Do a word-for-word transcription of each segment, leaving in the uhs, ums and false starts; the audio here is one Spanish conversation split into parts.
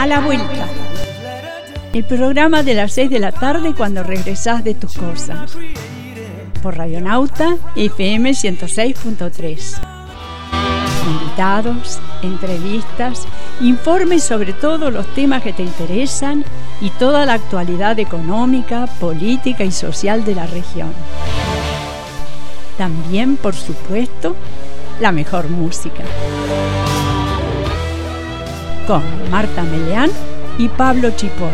A la vuelta. El programa de las seis de la tarde cuando regresás de tus cosas. Por Radionauta F M ciento seis punto tres. Invitados, entrevistas, informes sobre todos los temas que te interesan y toda la actualidad económica, política y social de la región. También, por supuesto, la mejor música. Con Marta Meleán y Pablo Chipola.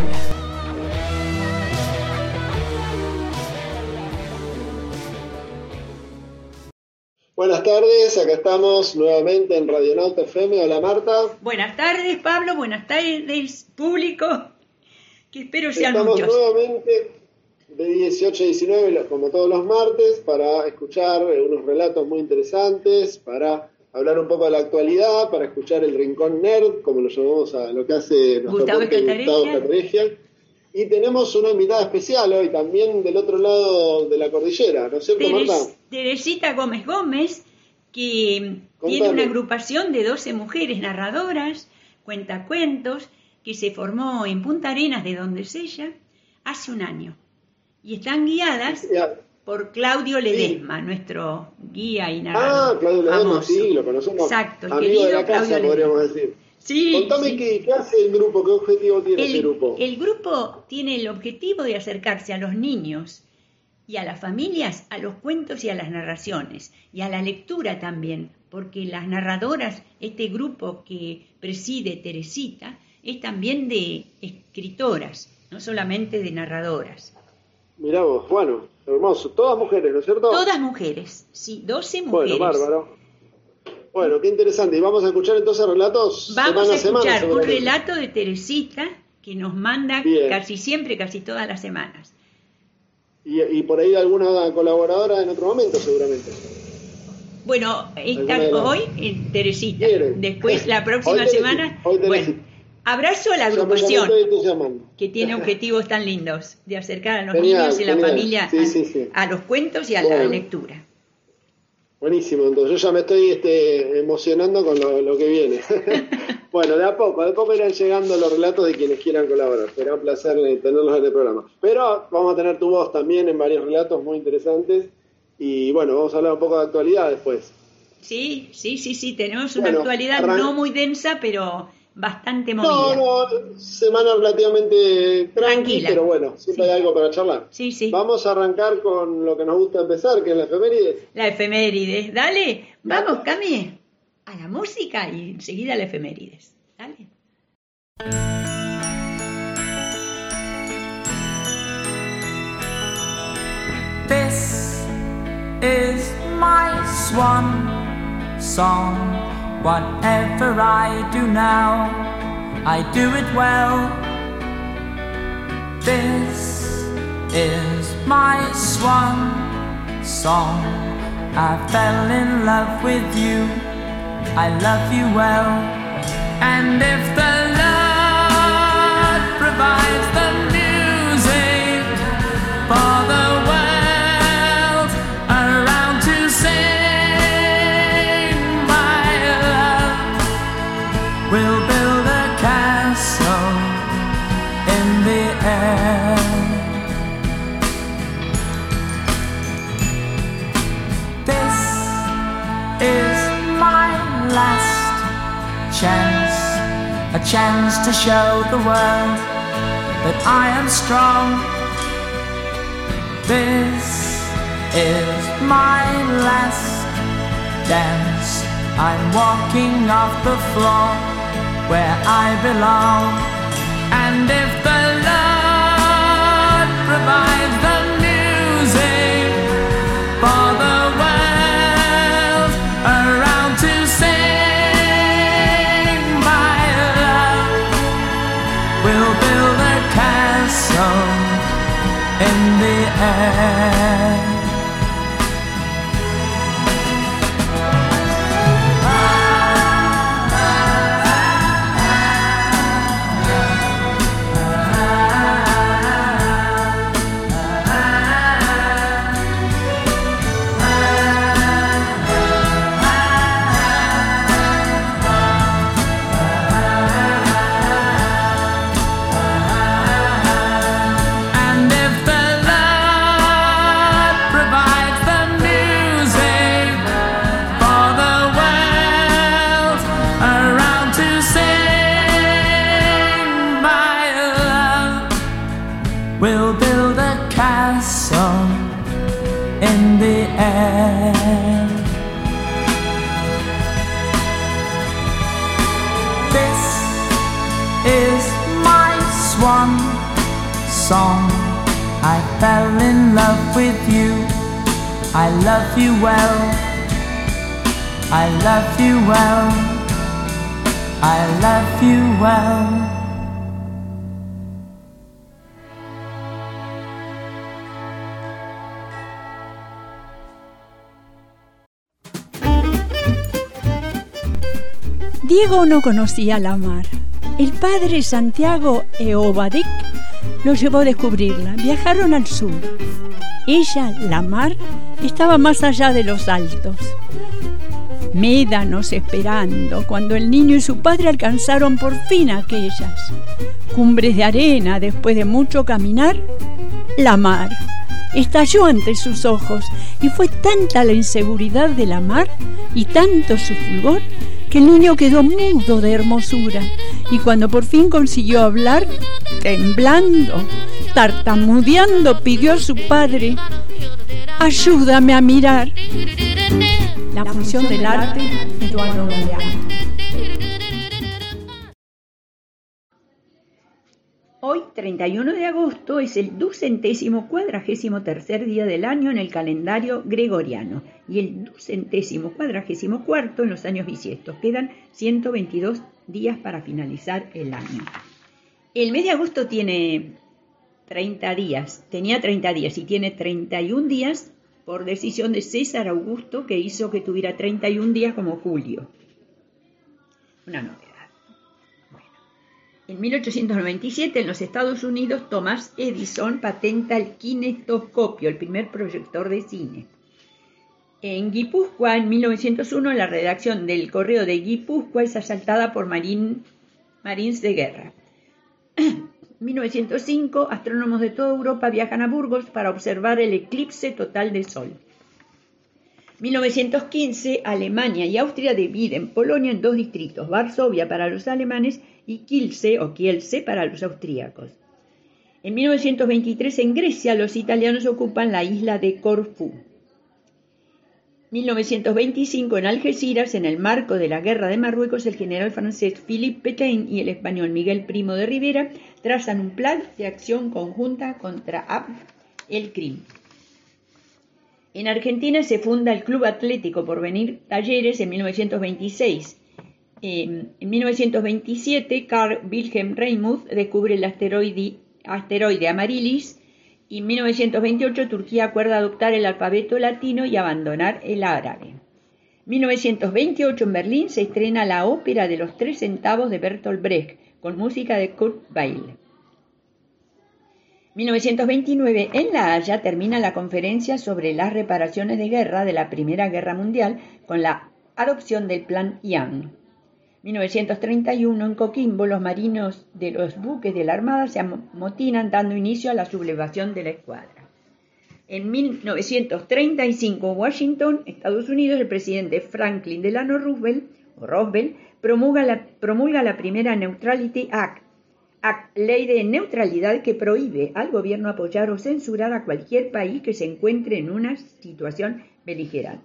Buenas tardes, acá estamos nuevamente en Radionauta F M. Hola Marta. Buenas tardes Pablo, buenas tardes público, que espero sean Estamos muchos. Estamos nuevamente de dieciocho a diecinueve, como todos los martes, para escuchar unos relatos muy interesantes, para hablar un poco de la actualidad, para escuchar el Rincón Nerd, como lo llamamos a lo que hace nuestro Gustavo Gustavo Escaterregia. Y tenemos una invitada especial hoy, también del otro lado de la cordillera, ¿no es cierto, Teres, Marta? Teresita Gómez Gómez, que Contame. Tiene una agrupación de doce mujeres narradoras, cuentacuentos, que se formó en Punta Arenas, de donde es ella, hace un año. Y están guiadas Ya. por Claudio Ledesma, sí. Nuestro guía y narrador. Ah, Claudio Ledesma, famoso. Sí, lo conocemos. Exacto, el Amigo de la casa, Claudio podríamos Ledesma. decir. Sí, Contame sí. Qué, qué hace el grupo, qué objetivo tiene el, ese grupo. El grupo tiene el objetivo de acercarse a los niños y a las familias, a los cuentos y a las narraciones, y a la lectura también, porque las narradoras, este grupo que preside Teresita, es también de escritoras, no solamente de narradoras. Mirá vos, bueno, hermoso. Todas mujeres, ¿no es cierto? Todas mujeres, sí, doce mujeres. Bueno, bárbaro. Bueno, qué interesante. Y vamos a escuchar entonces relatos Vamos semana a escuchar semana, un relato de Teresita que nos manda Bien. casi siempre, casi todas las semanas. Y, y por ahí alguna colaboradora en otro momento, seguramente. Bueno, está ¿Alguna hoy en Teresita. ¿Quieren? Después, la próxima Hoy Teresita, semana. hoy Teresita. Bueno, abrazo a la Ya me- ya me agrupación, estoy entusiasmando. que tiene objetivos tan lindos de acercar a los Genial, niños y la genial. familia Sí, a, sí, sí. a los cuentos y a Bueno. la lectura. Buenísimo, entonces yo ya me estoy este, emocionando con lo, lo que viene. Bueno, de a poco, de a poco irán llegando los relatos de quienes quieran colaborar. Será un placer eh, tenerlos en el programa. Pero vamos a tener tu voz también en varios relatos muy interesantes. Y bueno, vamos a hablar un poco de actualidad después. Sí, sí, sí, sí, tenemos una Bueno, actualidad arran- no muy densa, pero bastante No, movida. no, semana relativamente tranqui, Tranquila. pero bueno, siempre Sí. hay algo para charlar. Sí, sí. Vamos a arrancar con lo que nos gusta empezar, que es la efemérides. La efemérides. Dale, vamos, Cami, a la música y enseguida la efemérides. Dale. This is my swan song. Whatever I do now, I do it well. This is my swan song. I fell in love with you. I love you well. And if the Lord provides the music for the world around to sing, my love will build a castle in the air. This is my last chance, a chance to show the world that I am strong. This is my last dance. I'm walking off the floor where I belong. And if the Lord provides the music for the world around to sing, my love will build a castle in the air. air. This is my swan song. I fell in love with you. I love you well. I love you well. I love you well. Diego no conocía la mar. El padre Santiago Eobadik lo llevó a descubrirla. Viajaron al sur. Ella, la mar, estaba más allá de los altos. Médanos esperando cuando el niño y su padre alcanzaron por fin aquellas cumbres de arena. Después de mucho caminar, la mar estalló ante sus ojos y fue tanta la inseguridad de la mar y tanto su fulgor que el niño quedó mudo de hermosura, y cuando por fin consiguió hablar, temblando, tartamudeando, pidió a su padre: ayúdame a mirar. La, la función del arte, Eduardo Galeano. Hoy, treinta y uno de agosto, es el ducentésimo cuadragésimo tercer día del año en el calendario gregoriano y el ducentésimo cuadragésimo cuarto en los años bisiestos. Quedan ciento veintidós días para finalizar el año. El mes de agosto tiene treinta días, tenía treinta días y tiene treinta y un días por decisión de César Augusto, que hizo que tuviera treinta y un días como julio. Una novedad. En mil ochocientos noventa y siete, en los Estados Unidos, Thomas Edison patenta el kinetoscopio, el primer proyector de cine. En Guipúzcoa, en mil novecientos uno, la redacción del Correo de Guipúzcoa es asaltada por marín, marines de guerra. En mil novecientos cinco, astrónomos de toda Europa viajan a Burgos para observar el eclipse total del Sol. mil novecientos quince, Alemania y Austria dividen Polonia en dos distritos, Varsovia para los alemanes y Kielce o Kielce para los austríacos. En mil novecientos veintitrés, en Grecia, los italianos ocupan la isla de Corfú. mil novecientos veinticinco, en Algeciras, en el marco de la Guerra de Marruecos, el general francés Philippe Pétain y el español Miguel Primo de Rivera trazan un plan de acción conjunta contra Abd el-Krim. En Argentina se funda el Club Atlético Porvenir Talleres en mil novecientos veintiséis. Eh, en mil novecientos veintisiete, Carl Wilhelm Reimuth descubre el asteroide, asteroide Amaryllis, y en mil novecientos veintiocho Turquía acuerda adoptar el alfabeto latino y abandonar el árabe. mil novecientos veintiocho, en Berlín se estrena la ópera de los tres centavos de Bertolt Brecht, con música de Kurt Weill. mil novecientos veintinueve, en La Haya termina la conferencia sobre las reparaciones de guerra de la Primera Guerra Mundial con la adopción del Plan Young. mil novecientos treinta y uno, en Coquimbo, los marinos de los buques de la Armada se amotinan dando inicio a la sublevación de la escuadra. En mil novecientos treinta y cinco, Washington, Estados Unidos, el presidente Franklin Delano Roosevelt, o Roosevelt promulga, la, promulga la primera Neutrality Act, Act, ley de neutralidad que prohíbe al gobierno apoyar o censurar a cualquier país que se encuentre en una situación beligerante.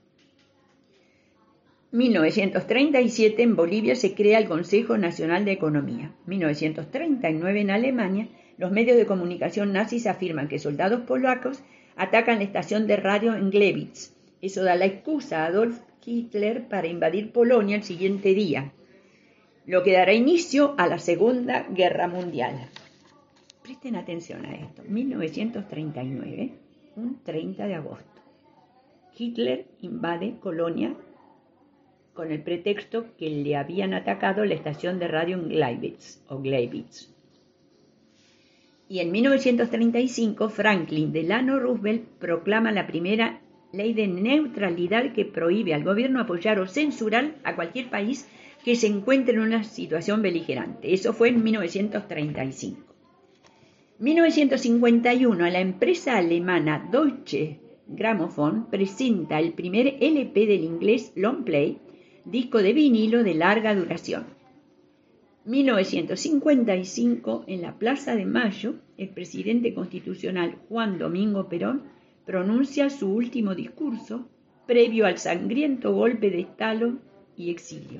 mil novecientos treinta y siete, en Bolivia se crea el Consejo Nacional de Economía. mil novecientos treinta y nueve, en Alemania, los medios de comunicación nazis afirman que soldados polacos atacan la estación de radio en Glebitz. Eso da la excusa a Adolf Hitler para invadir Polonia el siguiente día, lo que dará inicio a la Segunda Guerra Mundial. Presten atención a esto. mil novecientos treinta y nueve, un treinta de agosto. Hitler invade Polonia con el pretexto que le habían atacado la estación de radio en Gleiwitz, o Gleiwitz. Y en mil novecientos treinta y cinco, Franklin Delano Roosevelt proclama la primera ley de neutralidad que prohíbe al gobierno apoyar o censurar a cualquier país que se encuentre en una situación beligerante. Eso fue en mil novecientos treinta y cinco. mil novecientos cincuenta y uno, la empresa alemana Deutsche Grammophon presenta el primer L P del inglés long play, disco de vinilo de larga duración. mil novecientos cincuenta y cinco, en la Plaza de Mayo, el presidente constitucional Juan Domingo Perón pronuncia su último discurso previo al sangriento golpe de estado y exilio.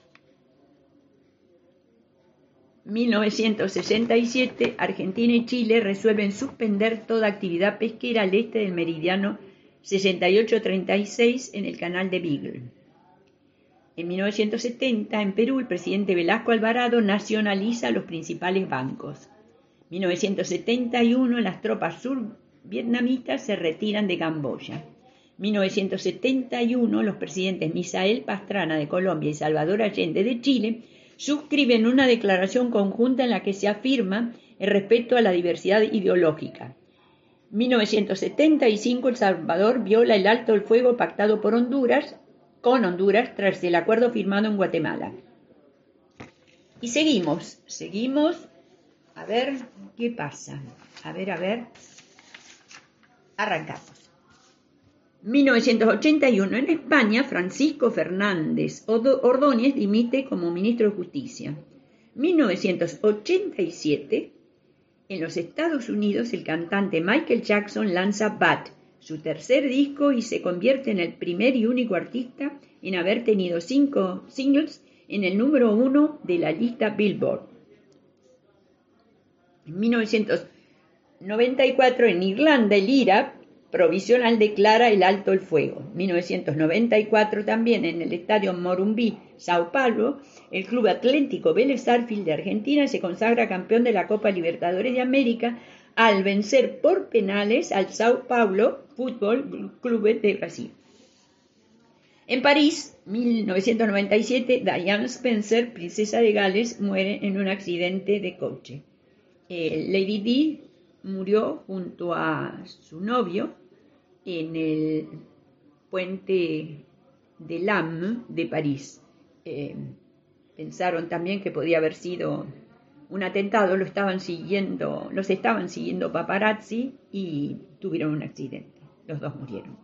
mil novecientos sesenta y siete, Argentina y Chile resuelven suspender toda actividad pesquera al este del meridiano sesenta y ocho treinta y seis en el canal de Beagle. En mil novecientos setenta, en Perú, el presidente Velasco Alvarado nacionaliza los principales bancos. mil novecientos setenta y uno, las tropas survietnamitas se retiran de Camboya. mil novecientos setenta y uno, los presidentes Misael Pastrana de Colombia y Salvador Allende de Chile suscriben una declaración conjunta en la que se afirma el respeto a la diversidad ideológica. mil novecientos setenta y cinco, El Salvador viola el alto el fuego pactado por Honduras, con Honduras tras el acuerdo firmado en Guatemala. Y seguimos, seguimos, a ver qué pasa. A ver, a ver, arrancamos. mil novecientos ochenta y uno, en España, Francisco Fernández Ordóñez dimite como ministro de Justicia. mil novecientos ochenta y siete, en los Estados Unidos, el cantante Michael Jackson lanza Bad, su tercer disco, y se convierte en el primer y único artista en haber tenido cinco singles en el número uno de la lista Billboard. En mil novecientos noventa y cuatro, en Irlanda, el I R A provisional declara el alto el fuego. mil novecientos noventa y cuatro también, en el estadio Morumbi, Sao Paulo, el Club Atlético Vélez Sarsfield de Argentina se consagra campeón de la Copa Libertadores de América al vencer por penales al Sao Paulo Fútbol Club de Brasil. En París, mil novecientos noventa y siete, Diane Spencer, princesa de Gales, muere en un accidente de coche. Eh, Lady Di murió junto a su novio en el puente de Lammes de París. Eh, pensaron también que podía haber sido un atentado, lo estaban siguiendo, los estaban siguiendo paparazzi y tuvieron un accidente. Los dos murieron.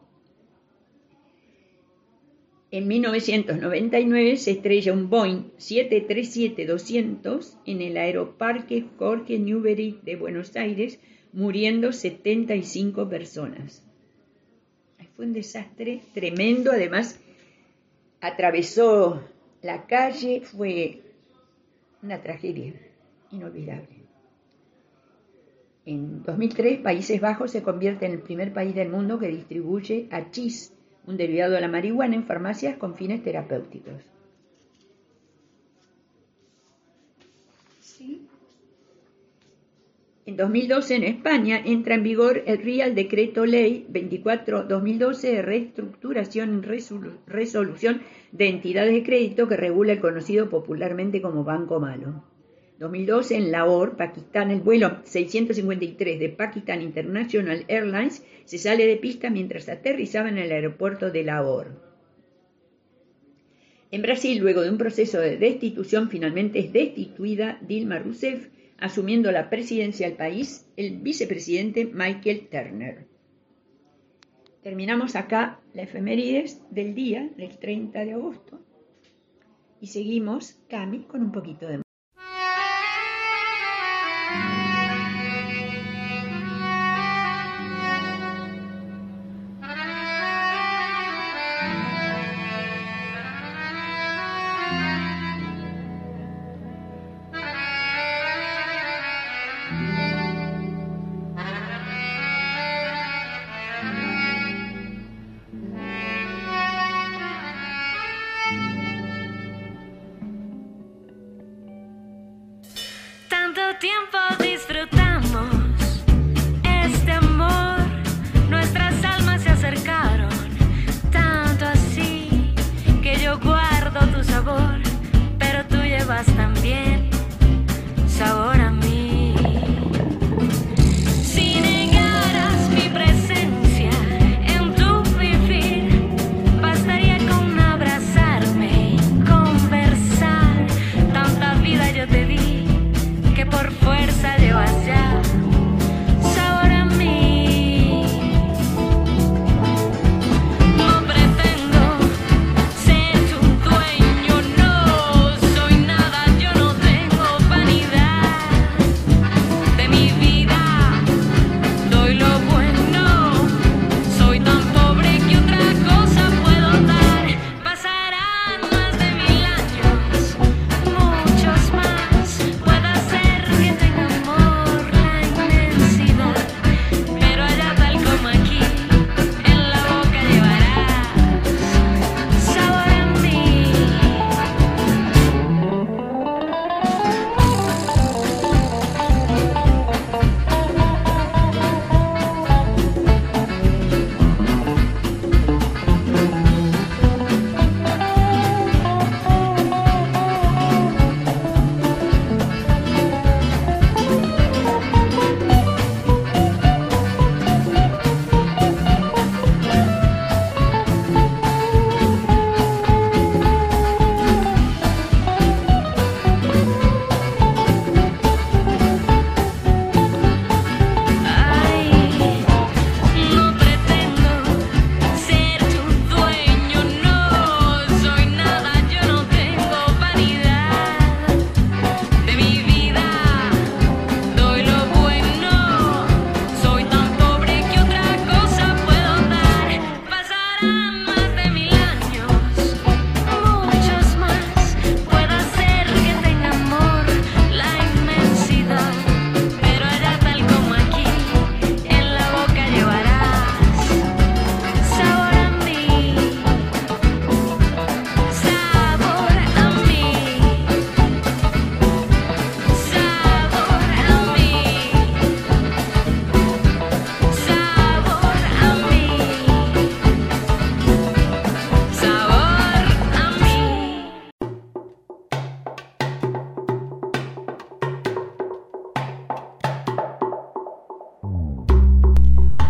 En mil novecientos noventa y nueve se estrella un Boeing siete treinta y siete doscientos en el Aeroparque Jorge Newbery de Buenos Aires, muriendo setenta y cinco personas. Fue un desastre tremendo, además atravesó la calle, fue una tragedia inolvidable. En dos mil tres, Países Bajos se convierte en el primer país del mundo que distribuye hachís, un derivado de la marihuana, en farmacias con fines terapéuticos. ¿Sí? En dos mil doce, en España, entra en vigor el Real Decreto Ley veinticuatro barra dos mil doce de reestructuración y resolu- resolución de entidades de crédito que regula el conocido popularmente como Banco Malo. dos mil doce, en Lahore, Pakistán, el vuelo seiscientos cincuenta y tres de Pakistan International Airlines se sale de pista mientras aterrizaba en el aeropuerto de Lahore. En Brasil, luego de un proceso de destitución, finalmente es destituida Dilma Rousseff, asumiendo la presidencia del país el vicepresidente Michael Turner. Terminamos acá la efemérides del día, del treinta de agosto, y seguimos, Cami, con un poquito de... Tiempo disfrutamos este amor, nuestras almas se acercaron, tanto así que yo guardo tu sabor, pero tú llevas también sabor a mí. Si negaras mi presencia en tu vivir, bastaría con abrazarme, conversar, tanta vida yo te di que por fuerza de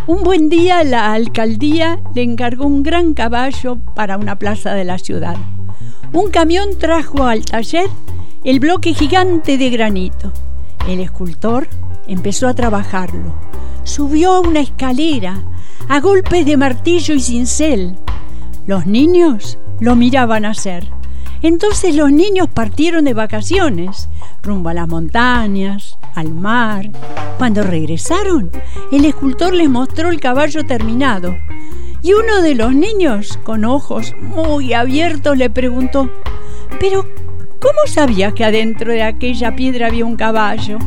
Un buen día la alcaldía le encargó un gran caballo para una plaza de la ciudad. Un camión trajo al taller el bloque gigante de granito. El escultor empezó a trabajarlo. Subió a una escalera a golpes de martillo y cincel. Los niños lo miraban hacer. Entonces los niños partieron de vacaciones, rumbo a las montañas, al mar. Cuando regresaron, el escultor les mostró el caballo terminado. Y uno de los niños, con ojos muy abiertos, le preguntó: «¿Pero cómo sabías que adentro de aquella piedra había un caballo?».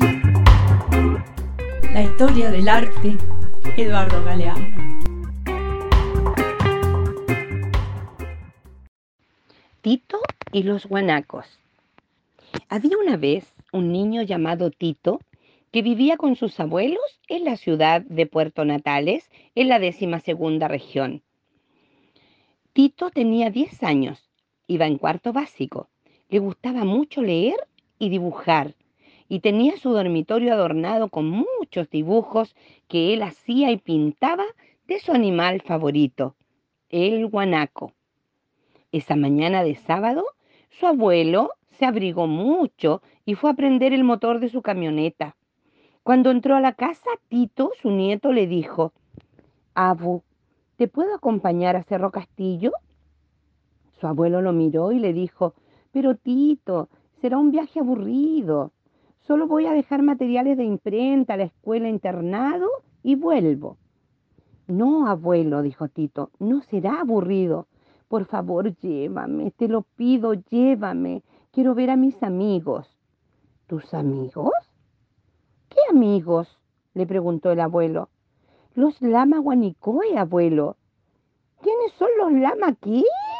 La historia del arte, Eduardo Galeano. Tito y los guanacos. Había una vez un niño llamado Tito que vivía con sus abuelos en la ciudad de Puerto Natales, en la décima segunda región. Tito tenía diez años, iba en cuarto básico, le gustaba mucho leer y dibujar, y tenía su dormitorio adornado con muchos dibujos que él hacía y pintaba de su animal favorito, el guanaco. Esa mañana de sábado, su abuelo se abrigó mucho y fue a prender el motor de su camioneta. Cuando entró a la casa, Tito, su nieto, le dijo: «Abu, ¿te puedo acompañar a Cerro Castillo?». Su abuelo lo miró y le dijo: «Pero Tito, será un viaje aburrido. Solo voy a dejar materiales de imprenta a la escuela internado y vuelvo». «No, abuelo», dijo Tito, «no será aburrido. Por favor, llévame, te lo pido, llévame. Quiero ver a mis amigos». «¿Tus amigos? ¿Qué amigos?», le preguntó el abuelo. «Los lama guanicoe, abuelo». «¿Quiénes son los lama qué?».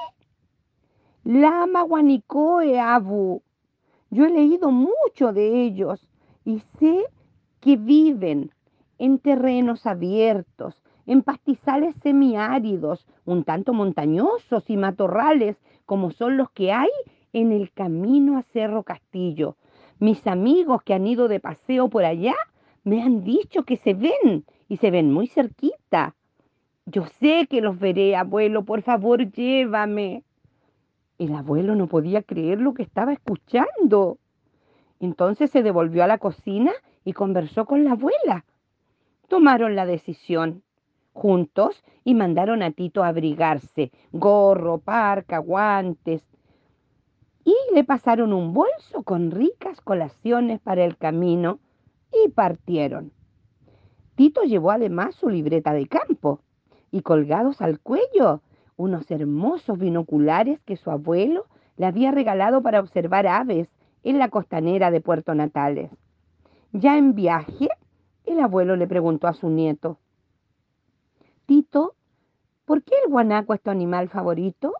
«Lama guanicoe, abu. Yo he leído mucho de ellos y sé que viven en terrenos abiertos, en pastizales semiáridos, un tanto montañosos y matorrales, como son los que hay en el camino a Cerro Castillo. Mis amigos que han ido de paseo por allá me han dicho que se ven, y se ven muy cerquita. Yo sé que los veré, abuelo, por favor, llévame». El abuelo no podía creer lo que estaba escuchando. Entonces se devolvió a la cocina y conversó con la abuela. Tomaron la decisión juntos y mandaron a Tito a abrigarse, gorro, parca, guantes, y le pasaron un bolso con ricas colaciones para el camino y partieron. Tito llevó además su libreta de campo y colgados al cuello unos hermosos binoculares que su abuelo le había regalado para observar aves en la costanera de Puerto Natales. Ya en viaje, el abuelo le preguntó a su nieto: «Tito, ¿por qué el guanaco es tu animal favorito?».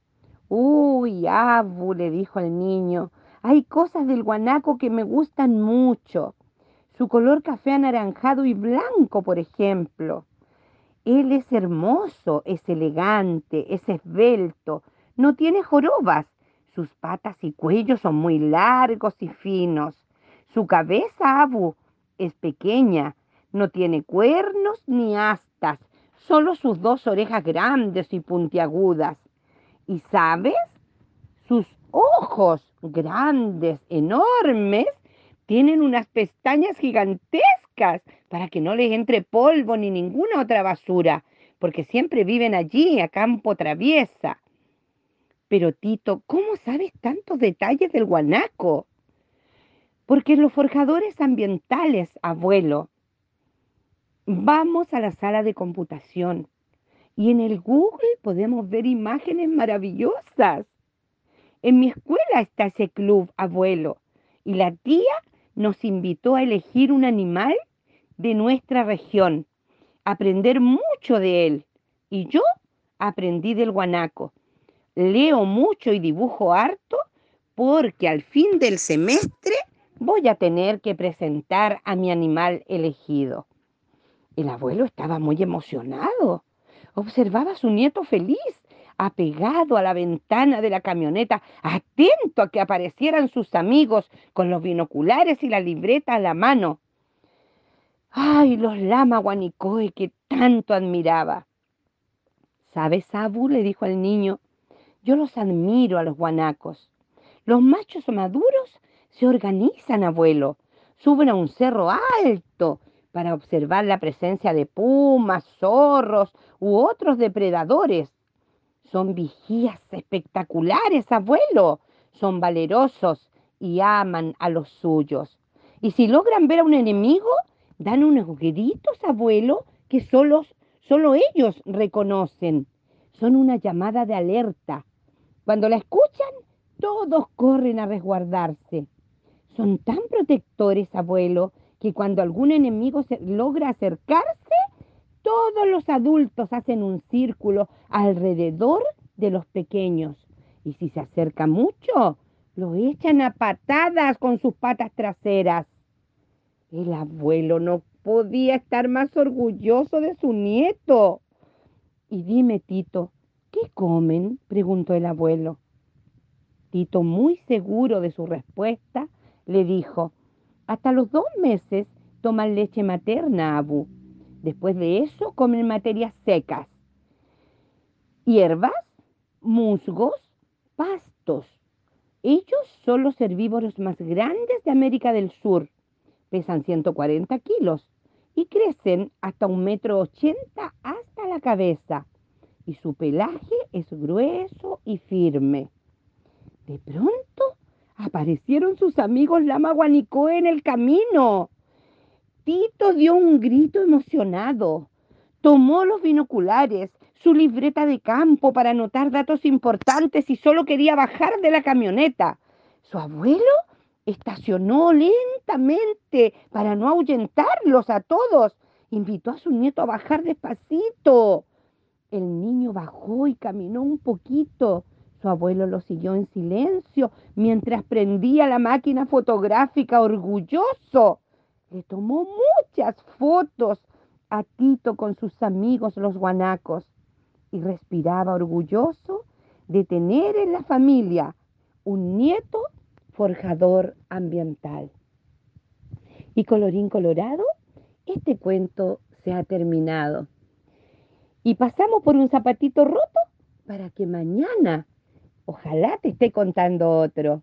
«Uy, abu», le dijo el niño, «hay cosas del guanaco que me gustan mucho. Su color café anaranjado y blanco, por ejemplo. Él es hermoso, es elegante, es esbelto, no tiene jorobas. Sus patas y cuello son muy largos y finos. Su cabeza, abu, es pequeña, no tiene cuernos ni astas, solo sus dos orejas grandes y puntiagudas. Y ¿sabes? Sus ojos grandes, enormes, tienen unas pestañas gigantescas para que no les entre polvo ni ninguna otra basura, porque siempre viven allí a campo traviesa». «Pero Tito, ¿cómo sabes tantos detalles del guanaco?». «Porque los forjadores ambientales, abuelo, vamos a la sala de computación y en el Google podemos ver imágenes maravillosas. En mi escuela está ese club, abuelo, y la tía nos invitó a elegir un animal de nuestra región, aprender mucho de él, y yo aprendí del guanaco. Leo mucho y dibujo harto porque al fin del semestre voy a tener que presentar a mi animal elegido». El abuelo estaba muy emocionado. Observaba a su nieto feliz, apegado a la ventana de la camioneta, atento a que aparecieran sus amigos con los binoculares y la libreta a la mano. ¡Ay, los lama guanicoe que tanto admiraba! ¿Sabes, Abu?, le dijo al niño, yo los admiro a los guanacos. Los machos maduros se organizan, abuelo, suben a un cerro alto para observar la presencia de pumas, zorros u otros depredadores. Son vigías espectaculares, abuelo. Son valerosos y aman a los suyos. Y si logran ver a un enemigo, dan unos gritos, abuelo, que solo, solo ellos reconocen. Son una llamada de alerta. Cuando la escuchan, todos corren a resguardarse. Son tan protectores, abuelo, que cuando algún enemigo se logra acercarse, todos los adultos hacen un círculo alrededor de los pequeños. Y si se acerca mucho, lo echan a patadas con sus patas traseras. El abuelo no podía estar más orgulloso de su nieto. Y dime, Tito, ¿qué comen?, preguntó el abuelo. Tito, muy seguro de su respuesta, le dijo, hasta los dos meses toman leche materna, Abu. Después de eso comen materias secas, hierbas, musgos, pastos. Ellos son los herbívoros más grandes de América del Sur. Pesan ciento cuarenta kilos y crecen hasta un metro ochenta hasta la cabeza. Y su pelaje es grueso y firme. De pronto aparecieron sus amigos lama guanicoe en el camino. Tito dio un grito emocionado. Tomó los binoculares, su libreta de campo para anotar datos importantes y solo quería bajar de la camioneta. Su abuelo estacionó lentamente para no ahuyentarlos a todos. Invitó a su nieto a bajar despacito. El niño bajó y caminó un poquito. Su abuelo lo siguió en silencio mientras prendía la máquina fotográfica orgulloso. Le tomó muchas fotos a Tito con sus amigos los guanacos y respiraba orgulloso de tener en la familia un nieto forjador ambiental. Y colorín colorado, este cuento se ha terminado. Y pasamos por un zapatito roto para que mañana, ojalá te esté contando otro.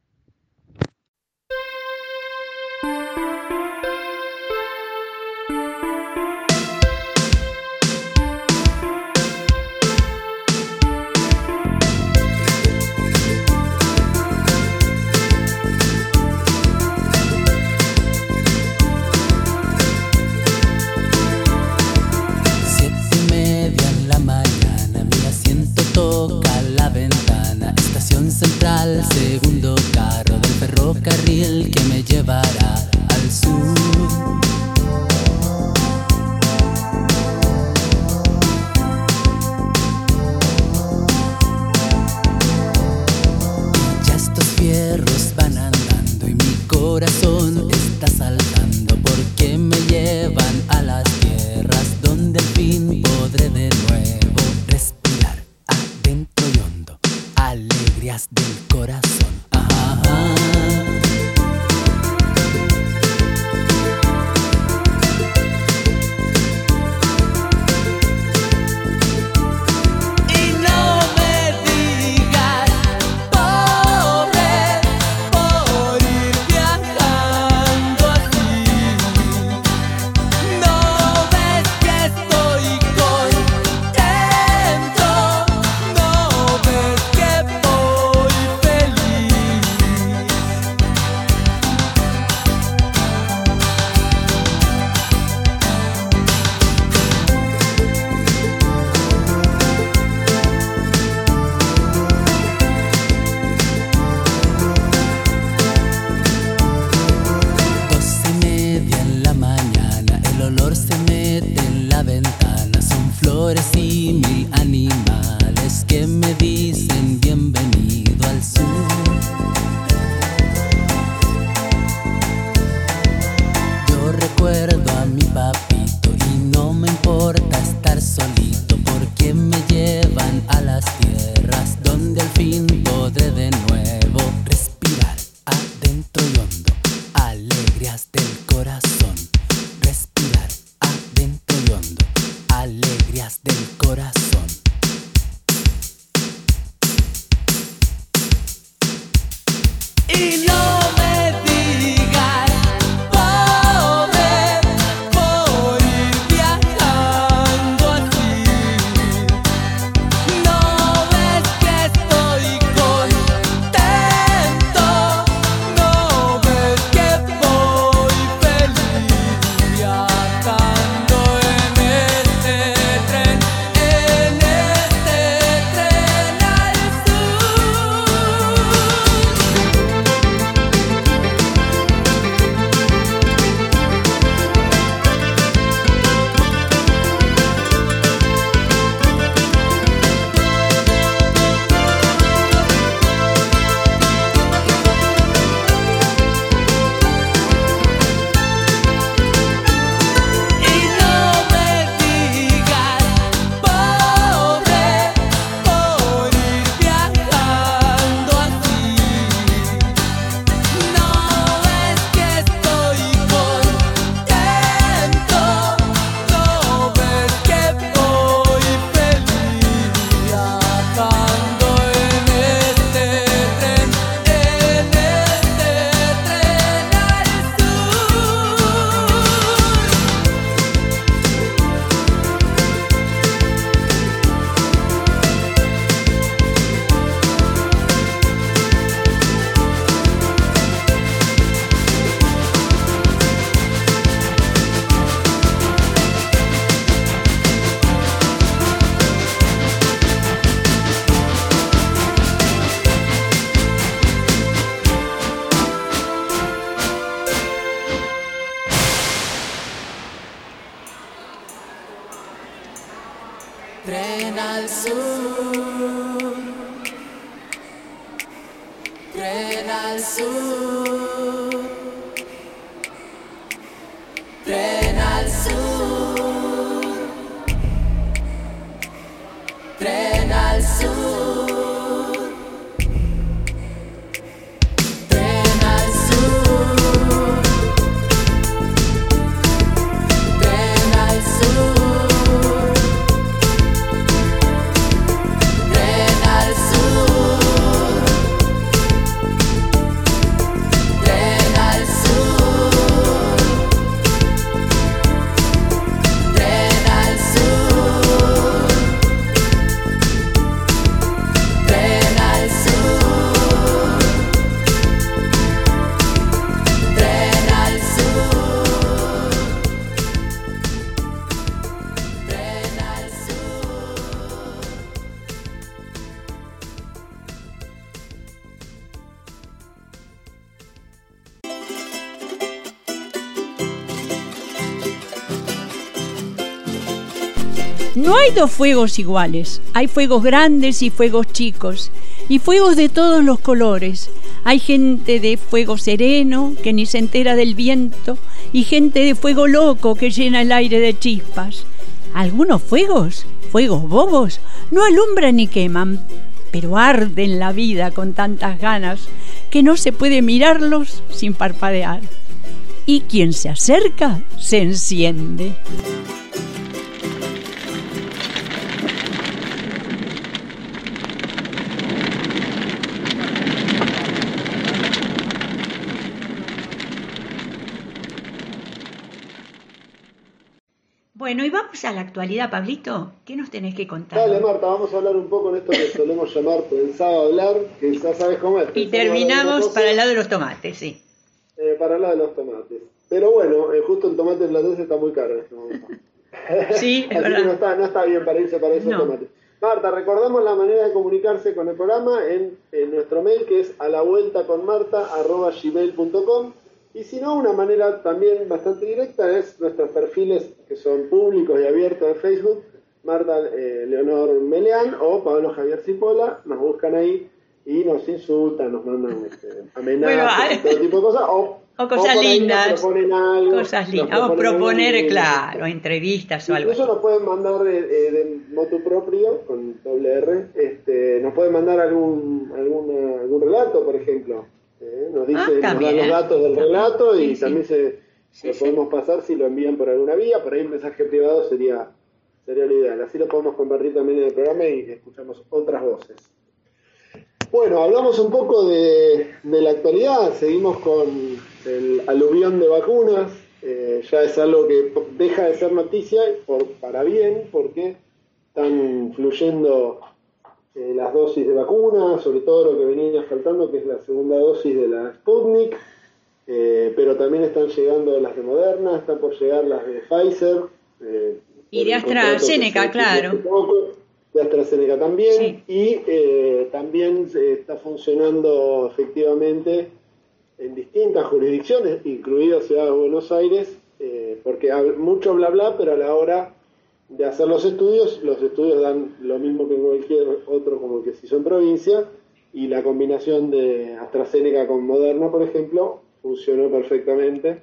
Central, segundo carro del ferrocarril que me llevará al sur. Y ya estos fierros van andando y mi corazón está saltando porque me llevan a las tierras donde al fin podré de nuevo respirar adentro y hondo. Alegrías del corazón. Ajá. Y no me digas, pobre, por ir viajando así. Tren al sur, tren al sur, tren al sur, tren al sur. No hay dos fuegos iguales, hay fuegos grandes y fuegos chicos, y fuegos de todos los colores. Hay gente de fuego sereno que ni se entera del viento, y gente de fuego loco que llena el aire de chispas. Algunos fuegos, fuegos bobos, no alumbran ni queman, pero arden la vida con tantas ganas que no se puede mirarlos sin parpadear. Y quien se acerca se enciende. Bueno, y vamos a la actualidad, Pablito. ¿Qué nos tenés que contar? Dale, Marta, vamos a hablar un poco en esto que solemos llamar pensado hablar, que ya sabes cómo es. Y terminamos para el lado de los tomates, sí. Eh, para el lado de los tomates. Pero bueno, eh, justo el tomate platense está muy caro en este momento. Sí, es Así verdad. que no está, no está bien para irse para esos No. tomates. Marta, recordamos la manera de comunicarse con el programa en, en nuestro mail, que es a la vuelta con marta arroba gmail punto com. Y si no, una manera también bastante directa es nuestros perfiles que son públicos y abiertos en Facebook, Marta eh, Leonor Meleán o Pablo Javier Cipolla, nos buscan ahí y nos insultan, nos mandan este, amenazas, Bueno, ay. todo tipo de cosas, o, O cosas por ahí lindas. Nos proponen algo, Cosas nos lindas. Vamos a proponen proponer, algo, claro, entrevistas o algo así. Incluso nos pueden mandar de, de, de motu propio, con doble R, este, nos pueden mandar algún, alguna, algún relato, por ejemplo. ¿eh? Nos dice, Ah, nos dan también. los datos del relato y Sí, sí. también se Sí, lo sí. podemos pasar si lo envían por alguna vía. Por ahí un mensaje privado sería, sería lo ideal. Así lo podemos compartir también en el programa y escuchamos otras voces. Bueno, hablamos un poco de, de la actualidad, seguimos con el aluvión de vacunas, eh, ya es algo que deja de ser noticia por, para bien, porque están fluyendo eh, las dosis de vacunas, sobre todo lo que venía faltando, que es la segunda dosis de la Sputnik, eh, pero también están llegando las de Moderna, están por llegar las de Pfizer. Eh, Y de AstraZeneca, claro. Poco, de AstraZeneca también, Sí. y eh, también eh, está funcionando efectivamente en distintas jurisdicciones, incluida Ciudad de Buenos Aires, eh, porque hay mucho bla bla, pero a la hora de hacer los estudios, los estudios dan lo mismo que en cualquier otro, como que se hizo en provincia, y la combinación de AstraZeneca con Moderna, por ejemplo, funcionó perfectamente.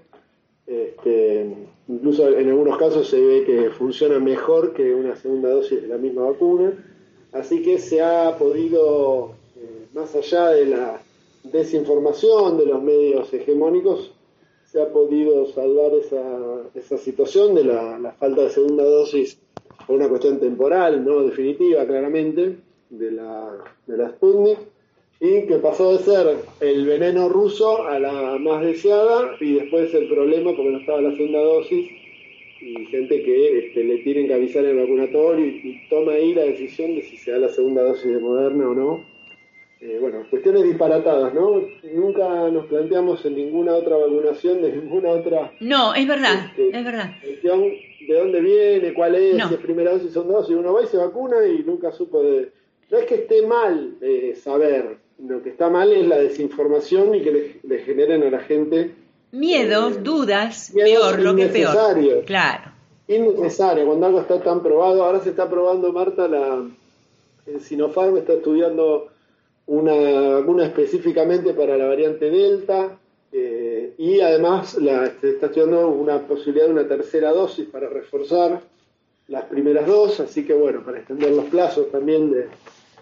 Este, incluso en algunos casos se ve que funciona mejor que una segunda dosis de la misma vacuna, así que se ha podido, eh, más allá de la desinformación de los medios hegemónicos, se ha podido salvar esa, esa situación de la, la falta de segunda dosis por una cuestión temporal, no definitiva claramente, de la, de la Sputnik, y que pasó de ser el veneno ruso a la más deseada, y después el problema porque no estaba la segunda dosis, y gente que este, le tienen que avisar en el vacunatorio y, y toma ahí la decisión de si se da la segunda dosis de Moderna o no. Eh, bueno, cuestiones disparatadas, ¿no? Nunca nos planteamos en ninguna otra vacunación, de ninguna otra No, es verdad, Este, es verdad. cuestión de dónde viene, cuál es, No. si es primera dosis, segunda dosis. Uno va y se vacuna y nunca supo de... No es que esté mal eh, saber, lo que está mal es la desinformación y que le, le generen a la gente Miedos, eh, dudas, miedos peor, lo que es peor. innecesarios. Claro. innecesaria cuando algo está tan probado. Ahora se está probando, Marta, la, el Sinopharm está estudiando una vacuna específicamente para la variante Delta, eh, y además la, se está estudiando una posibilidad de una tercera dosis para reforzar las primeras dos, así que bueno, para extender los plazos también de,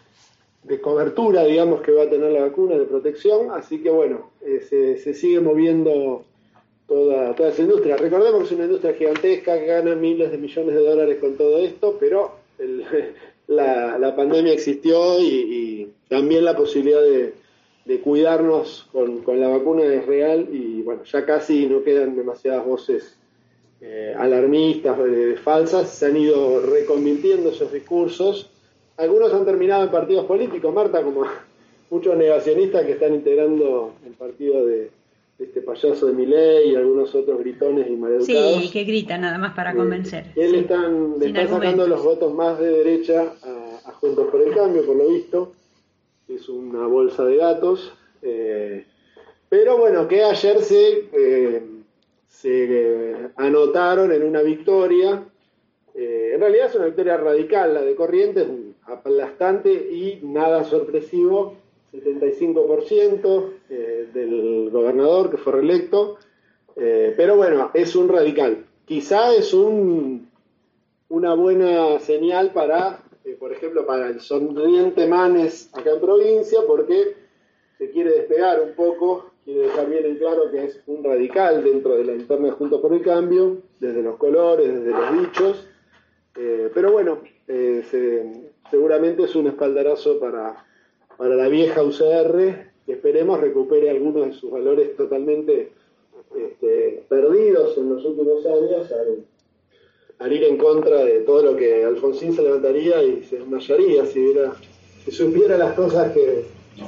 de cobertura, digamos, que va a tener la vacuna, de protección, así que bueno, eh, se, se sigue moviendo toda, toda esa industria. Recordemos que es una industria gigantesca que gana miles de millones de dólares con todo esto, pero el, la, la pandemia existió y, y también la posibilidad de, de cuidarnos con, con la vacuna es real, y bueno, ya casi no quedan demasiadas voces Eh, alarmistas, eh, falsas. Se han ido reconvirtiendo esos discursos. Algunos han terminado en partidos políticos, Marta, como muchos negacionistas que están integrando el partido de, de este payaso de Milei y algunos otros gritones y maleducados. Sí, que gritan nada más para convencer. Eh, él sí. están, le Sin están sacando argumentos. los votos más de derecha a, a Juntos por el Cambio, por lo visto. Es una bolsa de gatos. Eh, pero bueno, que ayer se... Eh, se eh, anotaron en una victoria, eh, en realidad es una victoria radical, la de Corrientes, aplastante y nada sorpresivo, setenta y cinco por ciento eh, del gobernador que fue reelecto, eh, pero bueno, es un radical. Quizá es un, una buena señal para, eh, por ejemplo, para el sonriente Manes acá en provincia, porque se quiere despegar un poco. Quiere dejar bien en claro que es un radical dentro de la interna de Juntos por el Cambio, desde los colores, desde los dichos, eh, pero bueno, eh, se, seguramente es un espaldarazo para, para la vieja U C R, que esperemos recupere algunos de sus valores totalmente este, perdidos en los últimos años, al, al ir en contra de todo lo que Alfonsín se levantaría y se desmayaría si, viera, si supiera las cosas que,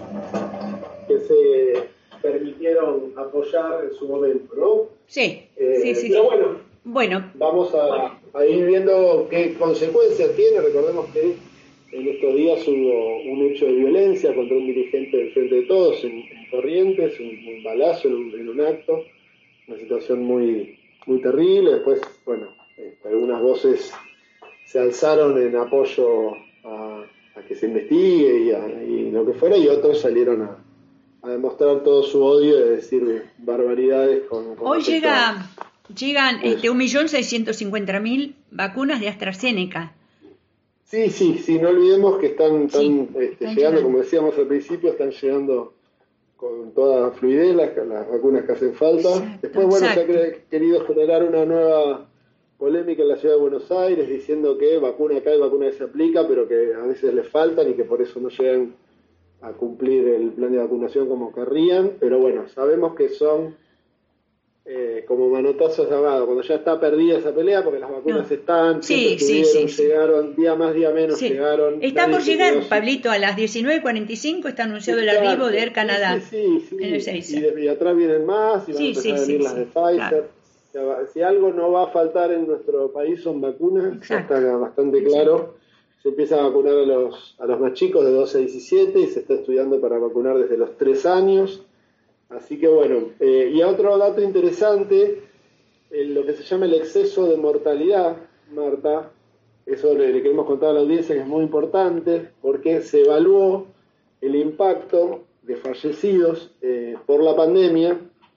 que se permitieron apoyar en su momento, ¿no? Sí, Eh, sí, sí. pero sí. bueno, Bueno, vamos a, a ir viendo qué consecuencias tiene. Recordemos que en estos días hubo un hecho de violencia contra un dirigente del Frente de Todos en, en Corrientes, un, un balazo en un, en un acto, una situación muy, muy terrible. Después, bueno, este, algunas voces se alzaron en apoyo a, a que se investigue y, a, y lo que fuera, y otros salieron a a demostrar todo su odio y decir barbaridades con, con hoy respecto a- llega, llegan este, un millón seiscientos cincuenta mil vacunas de AstraZeneca. Sí, sí, sí, no olvidemos que están, están, Sí, este, están llegando, llegando. como decíamos al principio, están llegando con toda fluidez las, las vacunas que hacen falta. Exacto, Después, bueno, exacto. se ha cre- querido generar una nueva polémica en la ciudad de Buenos Aires, diciendo que vacuna acá y vacuna que se aplica, pero que a veces les faltan y que por eso no llegan a cumplir el plan de vacunación como querrían. Pero bueno, sabemos que son eh, como manotazos de ahogado, cuando ya está perdida esa pelea, porque las vacunas No. están, Sí, siempre sí, estuvieron, sí, sí. llegaron, día más, día menos Sí. llegaron. Está nadie por se llegar, quedó sin- Pablito, a las diecinueve cuarenta y cinco está anunciado el Exacto. arribo de Air Canadá Sí, sí, sí, en el sí. Ezeiza. Y, de- y atrás vienen más y van Sí, a empezar sí, a venir sí, las sí, de Pfizer. claro. O sea, va- si algo no va a faltar en nuestro país son vacunas, ya Exacto. está bastante claro. Se empieza a vacunar a los, a los más chicos de doce a diecisiete y se está estudiando para vacunar desde los tres años. Así que bueno, eh, y otro dato interesante, eh, lo que se llama el exceso de mortalidad, Marta, eso le, le queremos contar a la audiencia que es muy importante, porque se evaluó el impacto de fallecidos eh, por la pandemia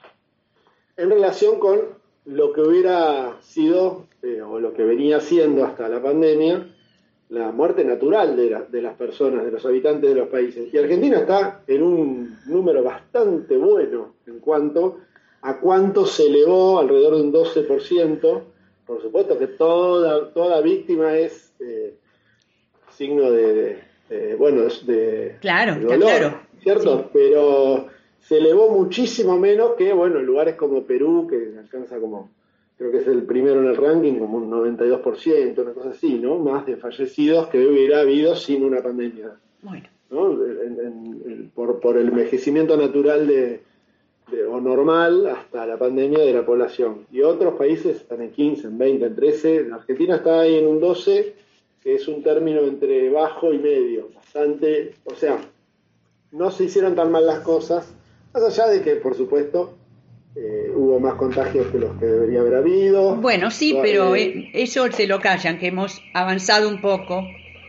en relación con lo que hubiera sido, eh, o lo que venía siendo hasta la pandemia, la muerte natural de, la, de las personas, de los habitantes de los países. Y Argentina está en un número bastante bueno en cuanto a cuánto se elevó, alrededor de un doce por ciento. Por supuesto que toda, toda víctima es eh, signo de, de, de, bueno, de, Claro, de está dolor, claro. ¿cierto? Sí. Pero se elevó muchísimo menos que, bueno, en lugares como Perú, que alcanza como, creo que es el primero en el ranking, como un noventa y dos por ciento, una cosa así, ¿no? Más de fallecidos que hubiera habido sin una pandemia, Bueno, ¿no? En- en- en- por, por el envejecimiento natural de, de- o normal hasta la pandemia de la población. Y otros países están en quince, en veinte, en trece. La Argentina está ahí en un doce, que es un término entre bajo y medio. Bastante, o sea, no se hicieron tan mal las cosas, más allá de que, por supuesto, eh, hubo hubo más contagios que los que debería haber habido. Bueno, sí, Eh, pero eh, eso se lo callan, que hemos avanzado un poco.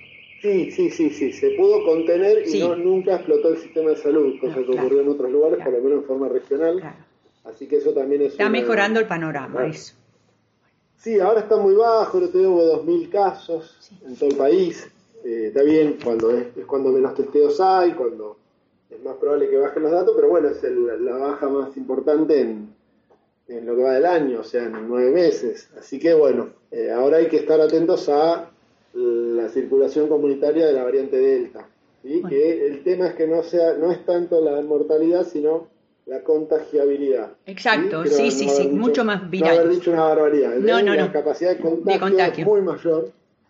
Sí, sí, sí, sí, se pudo contener y Sí. no, nunca explotó el sistema de salud, cosa No, que claro, ocurrió en otros lugares, claro. por lo menos en forma regional. Claro. Así que eso también es Está una- mejorando el panorama, Claro. eso. Sí, ahora está muy bajo, el otro día hubo dos mil casos Sí. en todo el país. Eh, está bien, cuando es, es cuando menos testeos hay, cuando es más probable que bajen los datos, pero bueno, es el- la baja más importante en, en lo que va del año, o sea, en nueve meses. Así que bueno, eh, ahora hay que estar atentos a la circulación comunitaria de la variante Delta. ¿Sí? Bueno. Que el tema es que no sea, no es tanto la mortalidad, sino la contagiabilidad. Exacto, Creo sí, no sí, haber sí, dicho- mucho más No viral. haber dicho una barbaridad. No, no, la no. capacidad de contagio, De contagio. es muy mayor.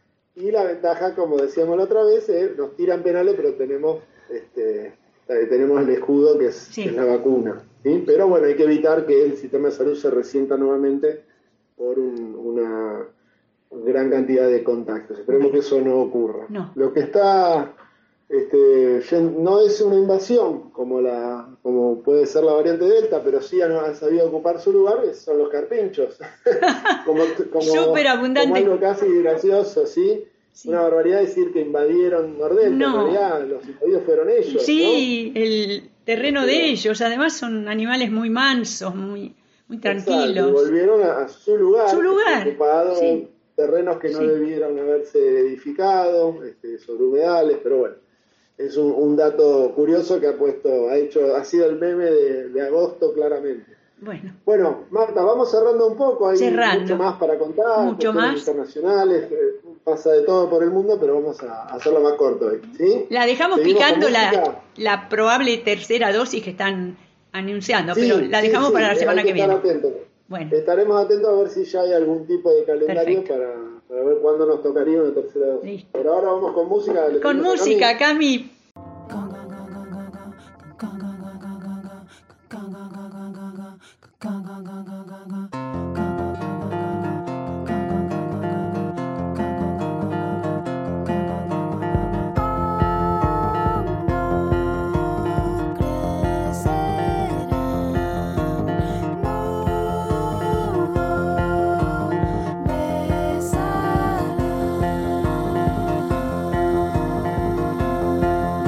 Y la ventaja, como decíamos la otra vez, es nos tiran penales, pero tenemos este, eh, tenemos el escudo que es, Sí. que es la vacuna. ¿Sí? Pero bueno, hay que evitar que el sistema de salud se resienta nuevamente por un- una gran cantidad de contagios. Esperemos que eso no ocurra. No. Lo que está este, yen- no es una invasión como la como puede ser la variante Delta, pero sí han, han sabido ocupar su lugar, es- son los carpinchos. como, como, Súper abundante. como algo casi gracioso, ¿sí? Sí. Una barbaridad decir que invadieron Nordelta, No. en realidad los invadidos fueron ellos, Sí, el terreno Pero- de ellos, además son animales muy mansos, muy, muy ¿no? Exacto, y tranquilos. volvieron a, a su lugar, Su lugar, ocupado sí. terrenos que no Sí. debieron haberse edificado, este, sobre humedales, pero bueno. Es un, un dato curioso que ha puesto, ha hecho, ha sido el meme de, de agosto claramente. Bueno, Bueno, Marta, vamos cerrando un poco, hay Cerrando. mucho más para contar, Mucho cuestiones más. internacionales, eh, pasa de todo por el mundo, pero vamos a hacerlo más corto hoy, ¿sí? la dejamos ¿Seguimos con picando la, música? la probable tercera dosis que están anunciando, Sí, pero la sí, dejamos sí, para la hay semana que estar viene. atentos. Bueno, Estaremos atentos a ver si ya hay algún tipo de calendario Perfecto. para, para ver cuándo nos tocaría una tercera dosis. Listo. Pero ahora vamos con música. le con pedimos a música, Cami. Cami. Besarán.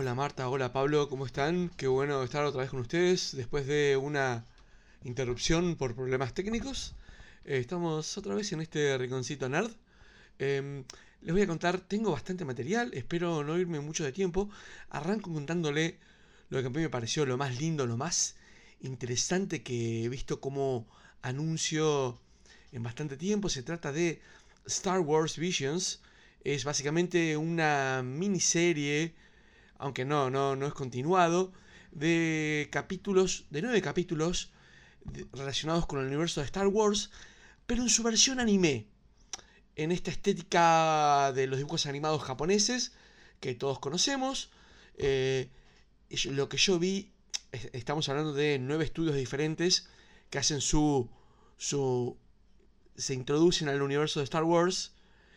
Hola Marta, hola Pablo, ¿cómo están? Qué bueno estar otra vez con ustedes después de una interrupción por problemas técnicos. Eh, estamos otra vez en este rinconcito nerd. Eh, les voy a contar, tengo bastante material, espero no irme mucho de tiempo. Arranco contándole lo que a mí me pareció lo más lindo, lo más interesante que he visto como anuncio en bastante tiempo. Se trata de Star Wars Visions. Es básicamente una miniserie, aunque no, no, no es continuado, de capítulos, de nueve capítulos de, relacionados con el universo de Star Wars, pero en su versión anime, en esta estética de los dibujos animados japoneses que todos conocemos. Eh, lo que yo vi, estamos hablando de nueve estudios diferentes que hacen su, su, se introducen al universo de Star Wars.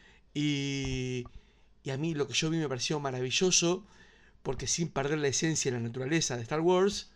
Y, y a mí lo que yo vi me pareció maravilloso, porque sin perder la esencia y la naturaleza de Star Wars,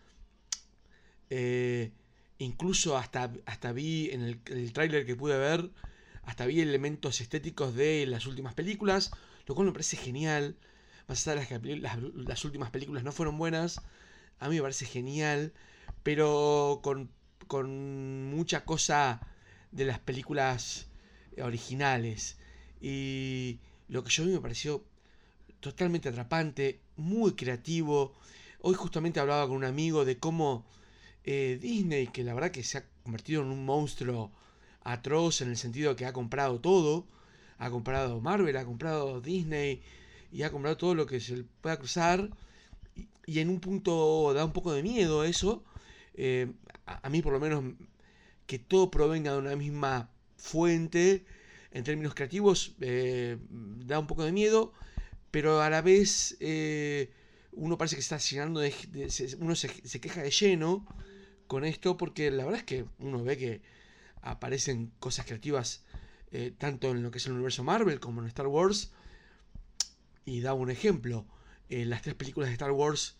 eh, incluso hasta, hasta vi en el, el tráiler que pude ver, hasta vi elementos estéticos de las últimas películas, lo cual me parece genial. Más allá de que las, las últimas películas no fueron buenas, a mí me parece genial, pero con, con mucha cosa de las películas originales. Y lo que yo vi me pareció totalmente atrapante, muy creativo. Hoy justamente hablaba con un amigo de cómo eh, Disney, que la verdad que se ha convertido en un monstruo atroz en el sentido que ha comprado todo, ha comprado Marvel, ha comprado Disney y ha comprado todo lo que se le pueda cruzar, y, y en un punto da un poco de miedo eso. Eh, a, a mí por lo menos, que todo provenga de una misma fuente en términos creativos, eh, da un poco de miedo, pero a la vez eh, uno parece que se está llenando de, de se, uno se, se queja de lleno con esto, porque la verdad es que uno ve que aparecen cosas creativas eh, tanto en lo que es el universo Marvel como en Star Wars. Y da un ejemplo, eh, las tres películas de Star Wars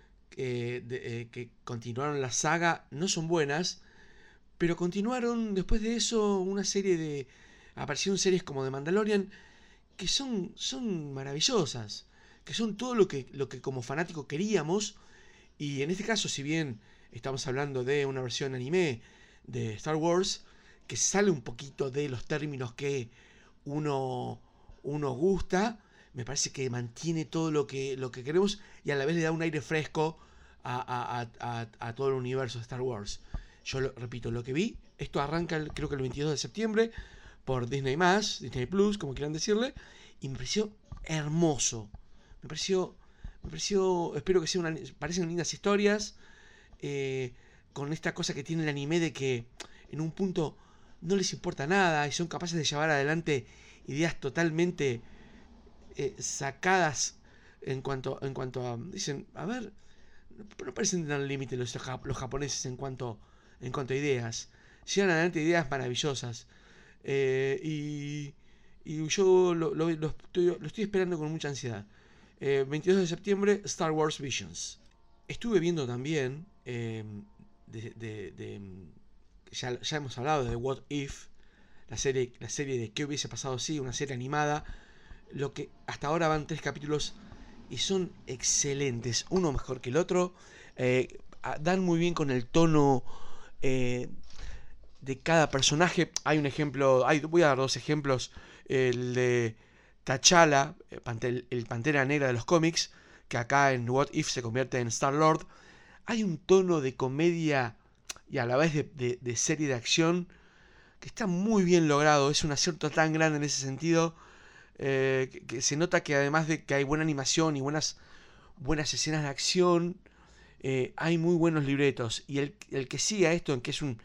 eh, de, eh, que continuaron la saga no son buenas, pero continuaron después de eso una serie de aparecieron series como The Mandalorian que son, son maravillosas, que son todo lo que, lo que como fanático queríamos. Y en este caso, si bien estamos hablando de una versión anime de Star Wars que sale un poquito de los términos que uno, uno gusta, me parece que mantiene todo lo que, lo que queremos y a la vez le da un aire fresco a, a, a, a, a todo el universo de Star Wars. Yo lo, repito, lo que vi, esto arranca el, creo que el veintidós de septiembre por Disney más, Disney Plus, como quieran decirle, y me pareció hermoso. Me pareció, me pareció, espero que sea una, parecen lindas historias, eh, con esta cosa que tiene el anime de que en un punto no les importa nada y son capaces de llevar adelante ideas totalmente eh, sacadas en cuanto, en cuanto a, dicen, a ver, no, no parecen tener límite los, los japoneses en cuanto, en cuanto a ideas, llevan adelante ideas maravillosas. Eh, y, y yo lo, lo, lo, estoy, lo estoy esperando con mucha ansiedad. eh, veintidós de septiembre, Star Wars Visions. Estuve viendo también eh, de, de, de, ya, ya hemos hablado de What If, la serie, la serie de qué hubiese pasado si, una serie animada. Lo que hasta ahora van tres capítulos y son excelentes, uno mejor que el otro. eh, dan muy bien con el tono eh, de cada personaje. Hay un ejemplo, hay, voy a dar dos ejemplos. El de T'Challa, el, el Pantera Negra de los cómics, que acá en What If se convierte en Star-Lord. Hay un tono de comedia y a la vez de, de, de serie de acción que está muy bien logrado. Es un acierto tan grande en ese sentido, eh, que, que se nota que además de que hay buena animación y buenas, buenas escenas de acción, eh, hay muy buenos libretos. Y el, el que siga esto, en que es un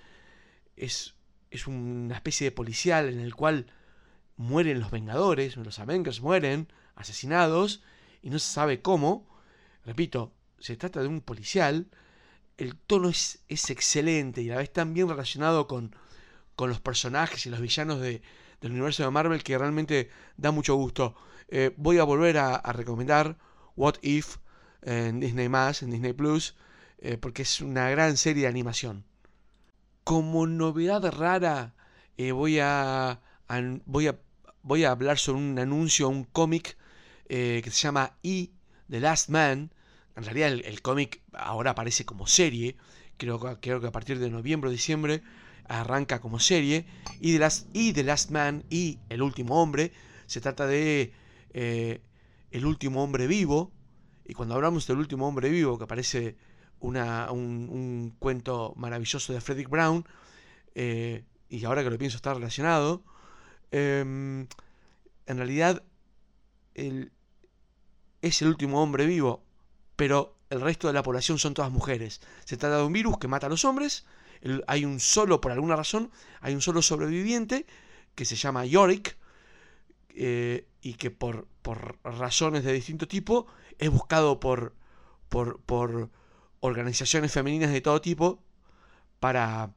Es, es una especie de policial en el cual mueren los Vengadores, los Avengers mueren, asesinados, y no se sabe cómo. Repito, se trata de un policial. El tono es, es excelente y a la vez tan bien relacionado con, con los personajes y los villanos de, del universo de Marvel que realmente da mucho gusto. Eh, voy a volver a, a recomendar What If en Disney más, en Disney Plus, eh, porque es una gran serie de animación. Como novedad rara, eh, voy, a, a, voy, a, voy a hablar sobre un anuncio, un cómic eh, que se llama E, The Last Man, en realidad el, el cómic ahora aparece como serie, creo, creo que a partir de noviembre o diciembre arranca como serie, y The Last, y The Last Man y El Último Hombre, se trata de eh, el último hombre vivo, y cuando hablamos del último hombre vivo, que aparece una, un, un cuento maravilloso de Fredric Brown, eh, y ahora que lo pienso está relacionado, eh, en realidad el, es el último hombre vivo, pero el resto de la población son todas mujeres. Se trata de un virus que mata a los hombres, el, hay un solo, por alguna razón, hay un solo sobreviviente que se llama Yorick, eh, y que por, por razones de distinto tipo es buscado por, por, por organizaciones femeninas de todo tipo para,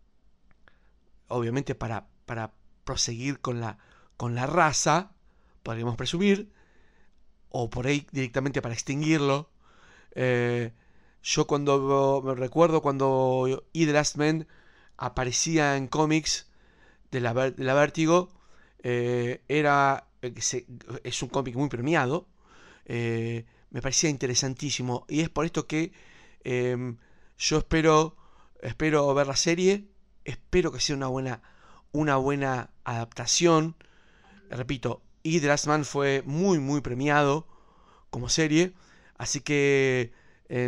obviamente para, para proseguir con la, con la raza, podríamos presumir, o por ahí directamente para extinguirlo. Eh, yo cuando me recuerdo cuando Y The Last Man aparecía en cómics de la, de la Vértigo, eh, era es un cómic muy premiado, eh, me parecía interesantísimo, y es por esto que eh, yo espero espero ver la serie, espero que sea una buena una buena adaptación. Repito, Y The Last Man fue muy muy premiado como serie, así que eh,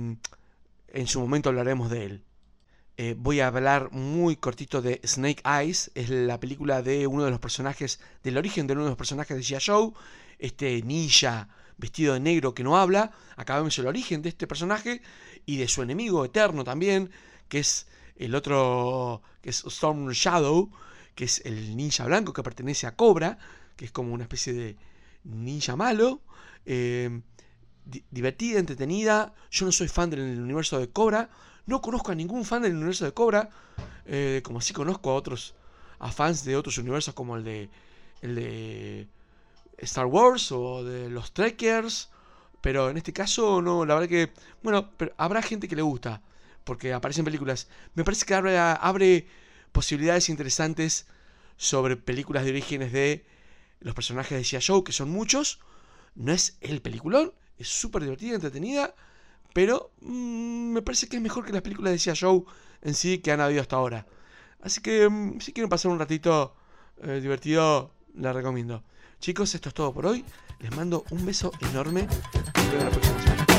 en su momento hablaremos de él. Eh, voy a hablar muy cortito de Snake Eyes, es la película de uno de los personajes, del origen de uno de los personajes de G I. Joe, este ninja vestido de negro que no habla. Acá vemos el origen de este personaje y de su enemigo eterno también, que es el otro, que es Storm Shadow, que es el ninja blanco que pertenece a Cobra, que es como una especie de ninja malo. Eh, di- divertida, entretenida. Yo no soy fan del universo de Cobra, no conozco a ningún fan del universo de Cobra, eh, como sí conozco a otros, a fans de otros universos como el de el de Star Wars o de los Trekkers, pero en este caso no, la verdad que, bueno, pero habrá gente que le gusta, porque aparecen películas. Me parece que abre, abre posibilidades interesantes sobre películas de orígenes de los personajes de G I. Joe, que son muchos. No es el peliculón, es súper divertida, entretenida, pero mmm, me parece que es mejor que las películas de G I. Joe en sí que han habido hasta ahora. Así que mmm, si quieren pasar un ratito eh, divertido, la recomiendo. Chicos, esto es todo por hoy. Les mando un beso enorme. Nos vemos la próxima semana.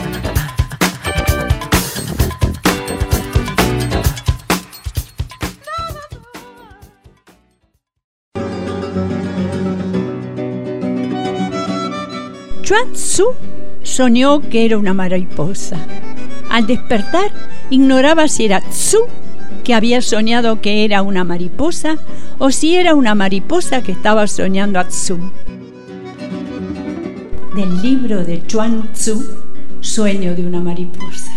Chuan Tzu soñó que era una mariposa. Al despertar, ignoraba si era Tzu que había soñado que era una mariposa o si era una mariposa que estaba soñando a Tzu. Del libro de Chuan Tzu, Sueño de una mariposa.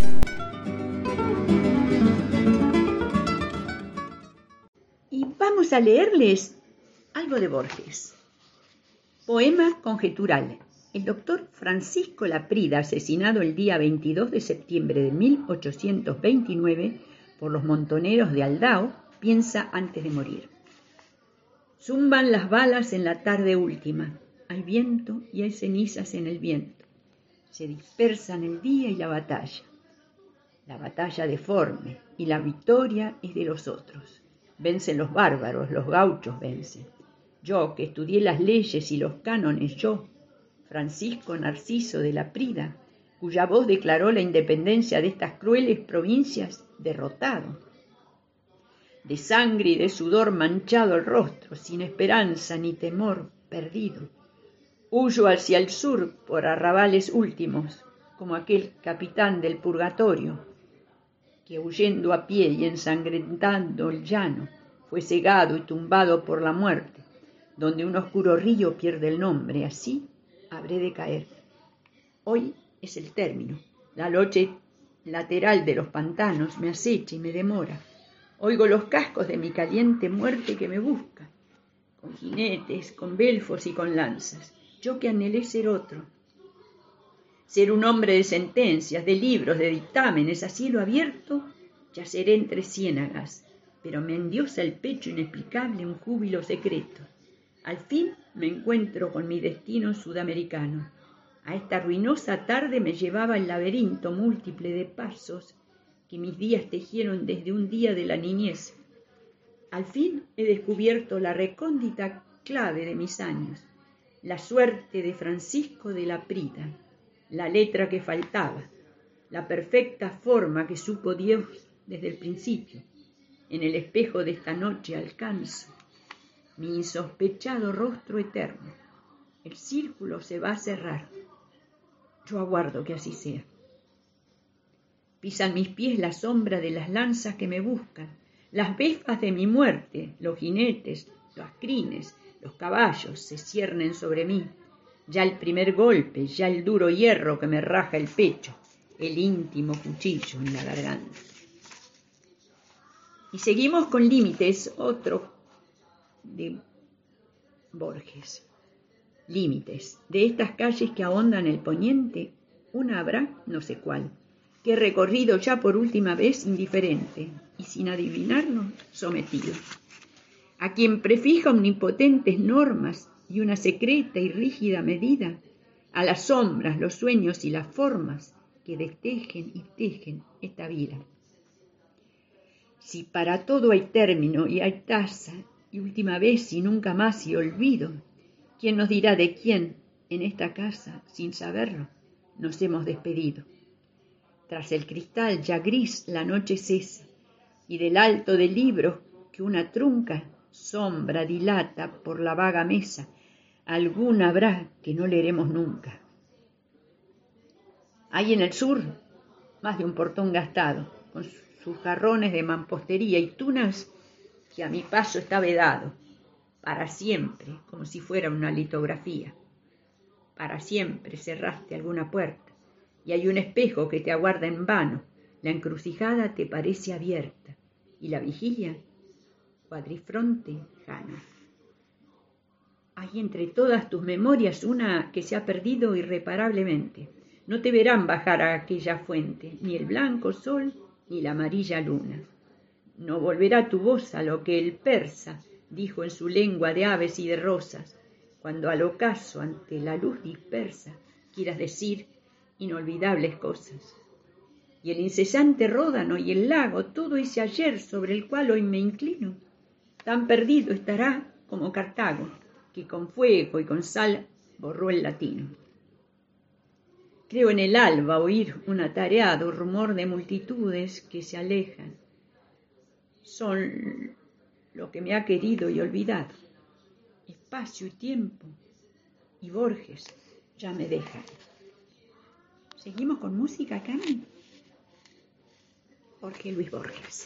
Y vamos a leerles algo de Borges. Poema conjetural. El doctor Francisco Laprida, asesinado el día veintidós de septiembre de mil ochocientos veintinueve por los montoneros de Aldao, piensa antes de morir. Zumban las balas en la tarde última. Hay viento y hay cenizas en el viento. Se dispersan el día y la batalla. La batalla deforme y la victoria es de los otros. Vencen los bárbaros, los gauchos vencen. Yo, que estudié las leyes y los cánones, yo, Francisco Narciso de Laprida, cuya voz declaró la independencia de estas crueles provincias, derrotado. De sangre y de sudor manchado el rostro, sin esperanza ni temor, perdido. Huyo hacia el sur por arrabales últimos, como aquel capitán del purgatorio, que huyendo a pie y ensangrentando el llano, fue cegado y tumbado por la muerte, donde un oscuro río pierde el nombre, así habré de caer. Hoy es el término. La noche lateral de los pantanos me acecha y me demora. Oigo los cascos de mi caliente muerte que me busca, con jinetes, con belfos y con lanzas. Yo que anhelé ser otro, ser un hombre de sentencias, de libros, de dictámenes, a cielo abierto, yaceré entre ciénagas, pero me endiosa el pecho inexplicable un júbilo secreto. Al fin me encuentro con mi destino sudamericano. A esta ruinosa tarde me llevaba el laberinto múltiple de pasos que mis días tejieron desde un día de la niñez. Al fin he descubierto la recóndita clave de mis años, la suerte de Francisco de la Prida, la letra que faltaba, la perfecta forma que supo Dios desde el principio. En el espejo de esta noche alcanzo mi insospechado rostro eterno. El círculo se va a cerrar. Yo aguardo que así sea. Pisan mis pies la sombra de las lanzas que me buscan, las befas de mi muerte, los jinetes, los crines, los caballos se ciernen sobre mí. Ya el primer golpe, ya el duro hierro que me raja el pecho, el íntimo cuchillo en la garganta. Y seguimos con Límites, otro de Borges. Límites, de estas calles que ahondan el poniente, una habrá, no sé cuál, que he recorrido ya por última vez indiferente y sin adivinarnos sometido. A quien prefija omnipotentes normas y una secreta y rígida medida, a las sombras, los sueños y las formas que destejen y tejen esta vida. Si para todo hay término y hay tasa, y última vez y nunca más y olvido, ¿quién nos dirá de quién en esta casa, sin saberlo, nos hemos despedido? Tras el cristal ya gris la noche cesa, y del alto del libro que una trunca sombra dilata por la vaga mesa, alguna habrá que no leeremos nunca. Hay en el sur más de un portón gastado, con sus jarrones de mampostería y tunas que a mi paso está vedado, para siempre, como si fuera una litografía. Para siempre cerraste alguna puerta, y hay un espejo que te aguarda en vano, la encrucijada te parece abierta, y la vigilia, cuadrifronte jano. Hay entre todas tus memorias una que se ha perdido irreparablemente. No te verán bajar a aquella fuente, ni el blanco sol, ni la amarilla luna. No volverá tu voz a lo que el persa dijo en su lengua de aves y de rosas, cuando al ocaso ante la luz dispersa quieras decir inolvidables cosas. Y el incesante ródano y el lago, todo ese ayer sobre el cual hoy me inclino, tan perdido estará como Cartago, que con fuego y con sal borró el latino. Creo en el alba oír un atareado rumor de multitudes que se alejan. Son lo que me ha querido y olvidado. Espacio y tiempo y Borges ya me dejan. ¿Seguimos con música, Cami? Jorge Luis Borges.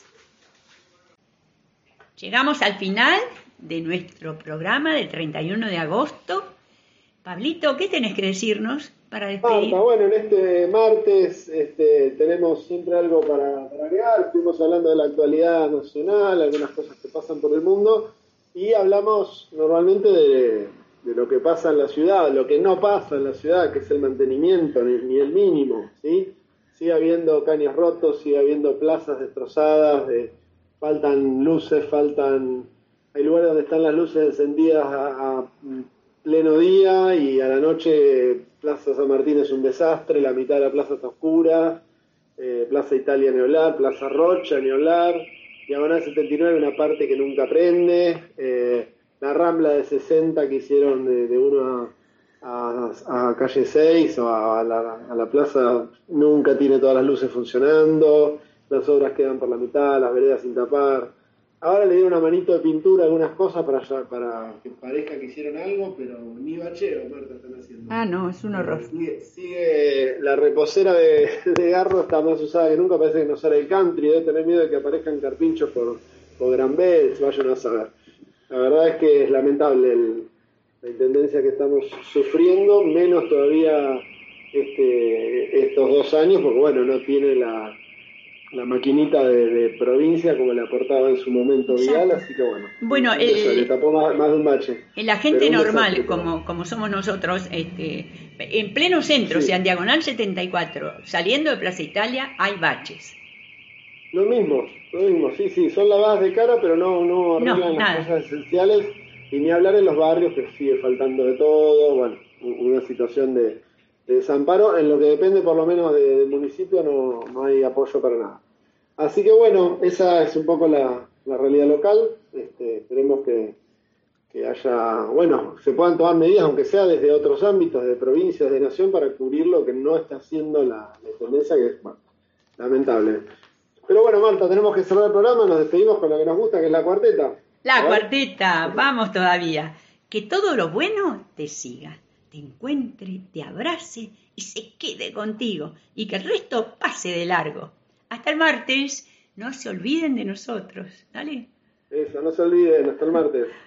Llegamos al final de nuestro programa del treinta y uno de agosto. Pablito, ¿qué tenés que decirnos para despedir? Marta, bueno, en este martes este, tenemos siempre algo para, para agregar. Estuvimos hablando de la actualidad nacional, algunas cosas que pasan por el mundo, y hablamos normalmente de, de lo que pasa en la ciudad, lo que no pasa en la ciudad, que es el mantenimiento, ni, ni el mínimo, ¿sí? Sigue habiendo caños rotos, sigue habiendo plazas destrozadas, de, faltan luces, faltan... Hay lugares donde están las luces encendidas a, a pleno día y a la noche Plaza San Martín es un desastre, la mitad de la plaza está oscura, eh, Plaza Italia ni hablar, Plaza Rocha ni hablar, Diagonal setenta y nueve una parte que nunca prende, eh, la Rambla de sesenta que hicieron de, de uno a, a, a calle seis o a, a, la, a la plaza nunca tiene todas las luces funcionando, las obras quedan por la mitad, las veredas sin tapar. Ahora le dieron una manito de pintura, algunas cosas para, para que parezca que hicieron algo, pero ni bacheo, Marta, están haciendo. Ah, no, es un horror. Sigue, sigue la reposera de, de Garro está más usada que nunca, parece que no sale el country, debe tener miedo de que aparezcan carpinchos por, por Gran Bells, vayan a saber. La verdad es que es lamentable el, la intendencia que estamos sufriendo, menos todavía este, estos dos años, porque bueno, no tiene la... la maquinita de, de provincia como le aportaba en su momento Vial, así que bueno, bueno el, el, le tapó más, más de un bache. La gente normal, como, como somos nosotros, este, en pleno centro, sí. O sea, en Diagonal setenta y cuatro, saliendo de Plaza Italia, hay baches. Lo mismo, lo mismo, sí, sí, son lavadas de cara, pero no, no arreglan no, las nada. cosas esenciales, y ni hablar en los barrios, que sigue faltando de todo, bueno, una situación de de desamparo. En lo que depende por lo menos de- del municipio no, no hay apoyo para nada. Así que bueno, esa es un poco la, la realidad local. Este, esperemos que, que haya, bueno, se puedan tomar medidas, aunque sea desde otros ámbitos, de provincias, de nación, para cubrir lo que no está haciendo la, la tendencia, que es, bueno, lamentable. Pero bueno, Marta, tenemos que cerrar el programa, nos despedimos con lo que nos gusta, que es la cuarteta. La A ver. cuarteta, vamos todavía. Que todo lo bueno te siga, te encuentre, te abrace y se quede contigo. Y que el resto pase de largo. Hasta el martes. No se olviden de nosotros. ¿Dale? Eso, no se olviden, hasta el martes.